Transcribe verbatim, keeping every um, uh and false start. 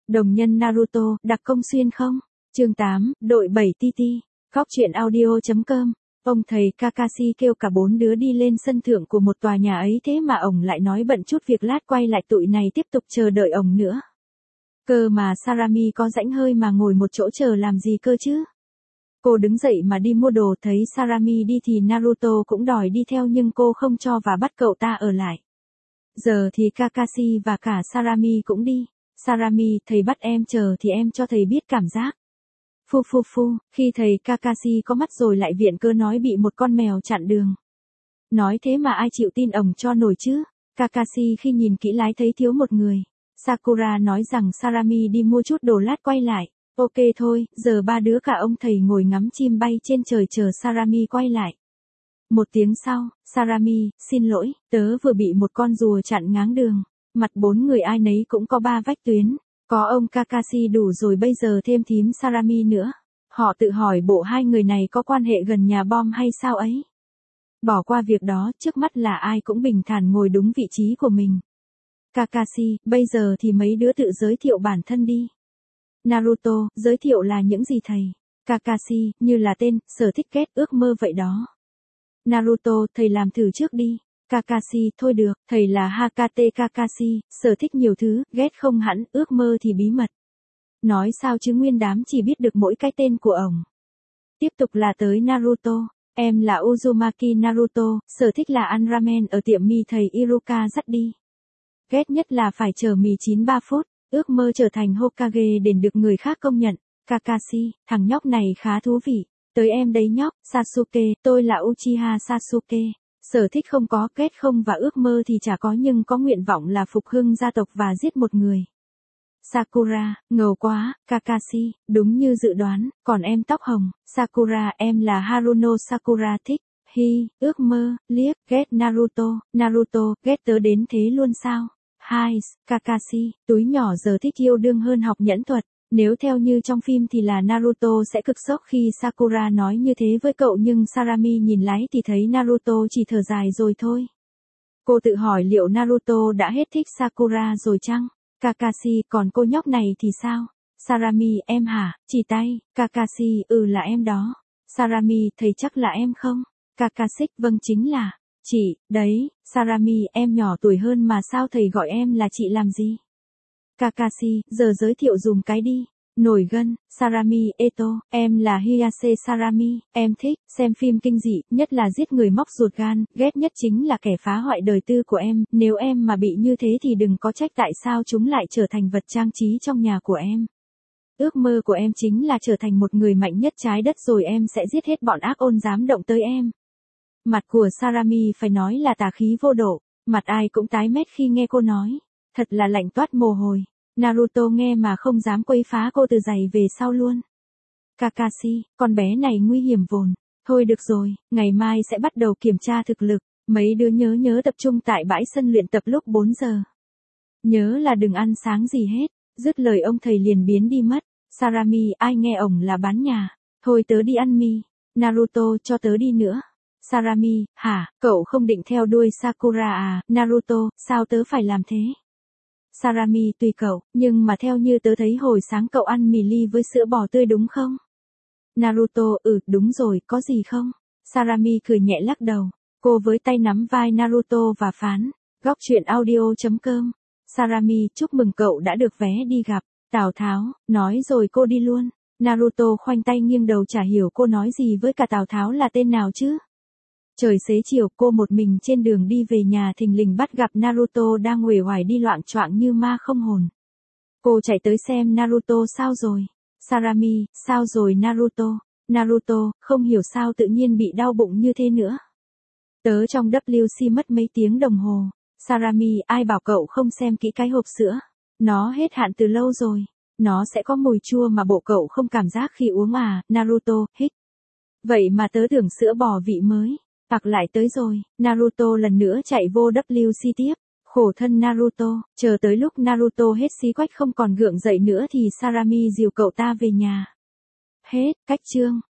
Đồng nhân Naruto, đặc công xuyên không? Chương tám, đội bảy tê tê. Góc truyện audio chấm com. Ông thầy Kakashi kêu cả bốn đứa đi lên sân thượng của một tòa nhà ấy, thế mà ổng lại nói bận chút việc, lát quay lại tụi này tiếp tục chờ đợi ổng nữa. Cơ mà Sarami có rãnh hơi mà ngồi một chỗ chờ làm gì cơ chứ? Cô đứng dậy mà đi mua đồ, thấy Sarami đi thì Naruto cũng đòi đi theo nhưng cô không cho và bắt cậu ta ở lại. Giờ thì Kakashi và cả Sarami cũng đi. Sarami, thầy bắt em chờ thì em cho thầy biết cảm giác. Phu phu phu, khi thầy Kakashi có mắt rồi lại viện cớ nói bị một con mèo chặn đường. Nói thế mà ai chịu tin ổng cho nổi chứ? Kakashi khi nhìn kỹ lái thấy thiếu một người. Sakura nói rằng Sarami đi mua chút đồ lát quay lại. Ok thôi, giờ ba đứa cả ông thầy ngồi ngắm chim bay trên trời chờ Sarami quay lại. Một tiếng sau, Sarami, xin lỗi, tớ vừa bị một con rùa chặn ngáng đường. Mặt bốn người ai nấy cũng có ba vách tuyến. Có ông Kakashi đủ rồi, bây giờ thêm thím Sarami nữa. Họ tự hỏi bộ hai người này có quan hệ gần nhà bom hay sao ấy. Bỏ qua việc đó, trước mắt là ai cũng bình thản ngồi đúng vị trí của mình. Kakashi, bây giờ thì mấy đứa tự giới thiệu bản thân đi. Naruto, giới thiệu là những gì thầy? Kakashi, như là tên, sở thích, kết, ước mơ vậy đó. Naruto, thầy làm thử trước đi. Kakashi, thôi được, thầy là Hakate Kakashi, sở thích nhiều thứ, ghét không hẳn, ước mơ thì bí mật. Nói sao chứ nguyên đám chỉ biết được mỗi cái tên của ổng. Tiếp tục là tới Naruto, em là Uzumaki Naruto, sở thích là ăn ramen ở tiệm mì thầy Iruka dắt đi. Ghét nhất là phải chờ mì chín ba phút, ước mơ trở thành Hokage để được người khác công nhận. Kakashi, thằng nhóc này khá thú vị. Tới em đấy nhóc, Sasuke, tôi là Uchiha Sasuke. Sở thích không có, kết không và ước mơ thì chả có nhưng có nguyện vọng là phục hưng gia tộc và giết một người. Sakura, ngầu quá, Kakashi, đúng như dự đoán, còn em tóc hồng, Sakura, em là Haruno Sakura, thích, hi, ước mơ, liếc, ghét Naruto, Naruto, ghét tớ đến thế luôn sao? Hai, Kakashi, túi nhỏ giờ thích yêu đương hơn học nhẫn thuật. Nếu theo như trong phim thì là Naruto sẽ cực sốc khi Sakura nói như thế với cậu, nhưng Sarami nhìn lái thì thấy Naruto chỉ thở dài rồi thôi. Cô tự hỏi liệu Naruto đã hết thích Sakura rồi chăng? Kakashi, còn cô nhóc này thì sao? Sarami, em hả? Chỉ tay. Kakashi, ừ là em đó. Sarami, thầy chắc là em không? Kakashi, vâng chính là chị, đấy. Sarami, em nhỏ tuổi hơn mà sao thầy gọi em là chị làm gì? Kakashi, giờ giới thiệu dùm cái đi. Nổi gân, Sarami, Eto, em là Hiyase Sarami, em thích xem phim kinh dị, nhất là giết người móc ruột gan, ghét nhất chính là kẻ phá hoại đời tư của em, nếu em mà bị như thế thì đừng có trách tại sao chúng lại trở thành vật trang trí trong nhà của em. Ước mơ của em chính là trở thành một người mạnh nhất trái đất rồi em sẽ giết hết bọn ác ôn dám động tới em. Mặt của Sarami phải nói là tà khí vô độ, mặt ai cũng tái mét khi nghe cô nói. Thật là lạnh toát mồ hôi. Naruto nghe mà không dám quấy phá cô từ giày về sau luôn. Kakashi, con bé này nguy hiểm vồn. Thôi được rồi, ngày mai sẽ bắt đầu kiểm tra thực lực. Mấy đứa nhớ nhớ tập trung tại bãi sân luyện tập lúc bốn giờ. Nhớ là đừng ăn sáng gì hết. Dứt lời ông thầy liền biến đi mất. Sarami, ai nghe ổng là bán nhà. Thôi tớ đi ăn mì. Naruto, cho tớ đi nữa. Sarami, hả, cậu không định theo đuôi Sakura à? Naruto, sao tớ phải làm thế? Sarami, tùy cậu, nhưng mà theo như tớ thấy hồi sáng cậu ăn mì ly với sữa bò tươi đúng không? Naruto, ừ, đúng rồi, có gì không? Sarami cười nhẹ lắc đầu. Cô với tay nắm vai Naruto và phán. Góc truyện audio chấm com. Sarami, chúc mừng cậu đã được vé đi gặp Tào Tháo, nói rồi cô đi luôn. Naruto khoanh tay nghiêng đầu chả hiểu cô nói gì với cả Tào Tháo là tên nào chứ? Trời xế chiều, cô một mình trên đường đi về nhà thình lình bắt gặp Naruto đang uể oải đi loạng choạng như ma không hồn. Cô chạy tới xem Naruto sao rồi. Sarami, sao rồi Naruto? Naruto, không hiểu sao tự nhiên bị đau bụng như thế nữa. Tớ trong vê kép xê mất mấy tiếng đồng hồ. Sarami, ai bảo cậu không xem kỹ cái hộp sữa? Nó hết hạn từ lâu rồi. Nó sẽ có mùi chua mà bộ cậu không cảm giác khi uống à? Naruto, hích. Vậy mà tớ tưởng sữa bò vị mới. Tặc lại tới rồi, Naruto lần nữa chạy vô vê kép xê tiếp. Khổ thân Naruto, chờ tới lúc Naruto hết xí quách không còn gượng dậy nữa thì Sarami dìu cậu ta về nhà. Hết, cách chương.